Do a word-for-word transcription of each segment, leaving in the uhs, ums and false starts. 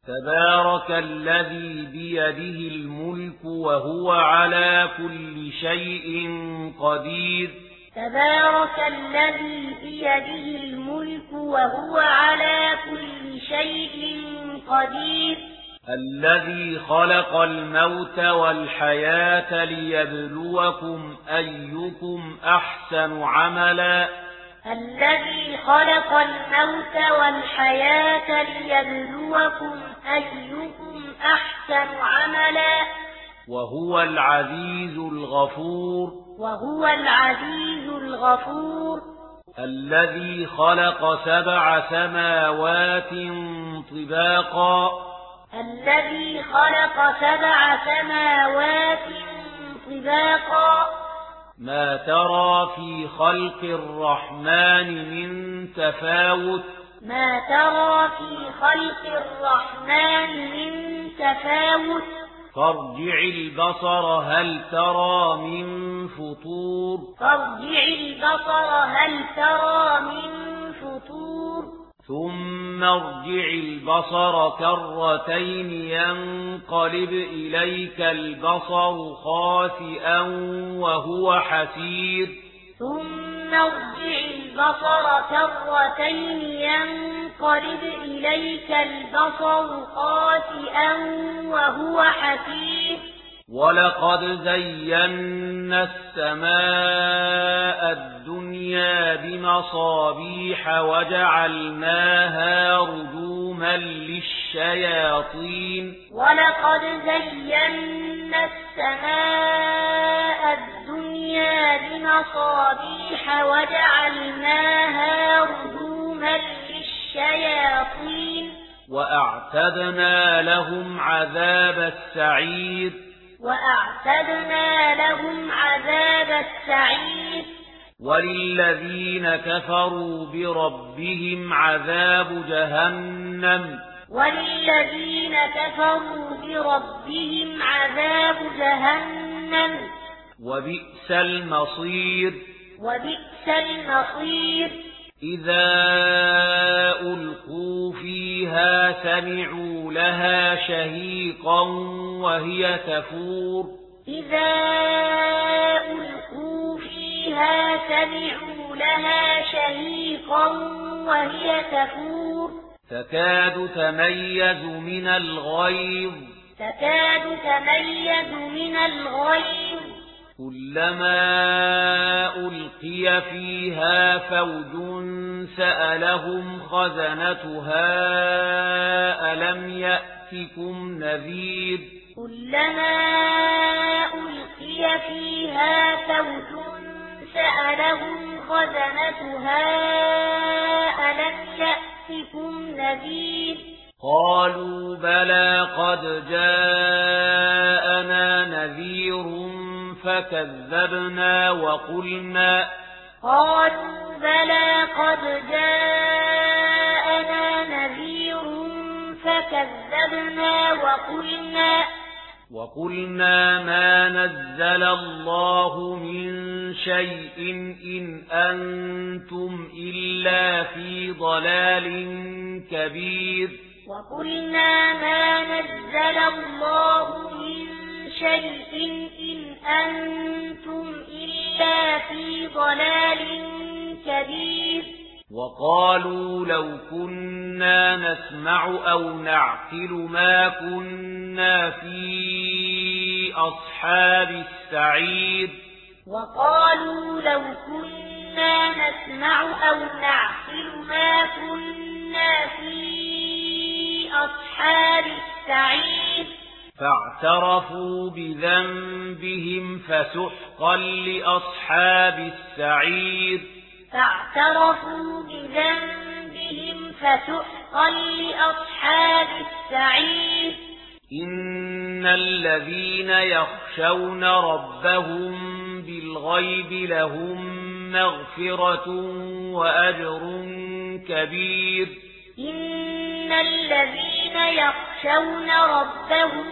تبارك الذي بيده الملك وهو على كل شيء قدير تبارك الذي بيده الملك وهو على كل شيء قدير الذي خلق الموت والحياة ليبلوكم أيكم أحسن عملا الذي خلق الموت والحياة ليبلوكم أيكم أحسن عملا وهو العزيز الغفور وهو العزيز الغفور الذي خلق سبع سماوات طباقا الذي خلق سبع سماوات طباقا ما ترى في خلق الرحمن من تفاوت ما ترى في خلق الرحمن من تفاوت فارجع البصر هل ترى من فطور فارجع البصر هل ترى من فطور ثم ارجع البصر كرتين ينقلب إليك البصر خاسئا وهو حسير ثم ارجع البصر كرتين ينقلب إليك البصر خاسئا وهو حسير ولقد زينا السماء الدنيا بمصابيح وجعلناها رجوما للشياطين ولقد زينا السماء الدنيا بمصابيح وجعلناها رجوما للشياطين وأعتدنا لهم عذاب السعير وأعتدنا لهم عذاب السعير وللذين كفروا بربهم عذاب جهنم وللذين كفروا بربهم عذاب جهنم وبئس المصير وبئس المصير إذا ألقوا فيها سمعوا لها شهيقا وهي تفور إذا ألقوا فيها سمعوا لها شهيقا وهي تفور تكاد تميز من الغيظ تكاد تميز من الغيظ كلما ألقي فيها فوج سألهم خزنتها ألم يأتكم نذير كلما ألقي فيها فوج سألهم خزنتها ألم يأتكم نذير قالوا بلى قد جاءنا نذير فكذبنا وقلنا قالوا بلى قد جاءنا نذير فكذبنا وقلنا وقلنا ما نزل الله من شيء إن أنتم إلا في ضلال كبير وقلنا ما نزل الله من شيء إن أنتم إلا في ضلال كبير وقالوا لو كنا نسمع أو نعقل ما كنا في أصحاب السعير وقالوا لو كنا نسمع أو نعقل ما كنا في أصحاب السعير فاعترفوا بذنبهم فسحقا لأصحاب السعير فاعترفوا بذنبهم فسحقا لأصحاب السعير إن الذين يخشون ربهم بالغيب لهم مغفرة وأجر كبير إن الذين يخشون ربهم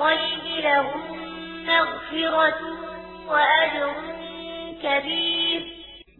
بالغيب لهم مغفرة وأجر كبير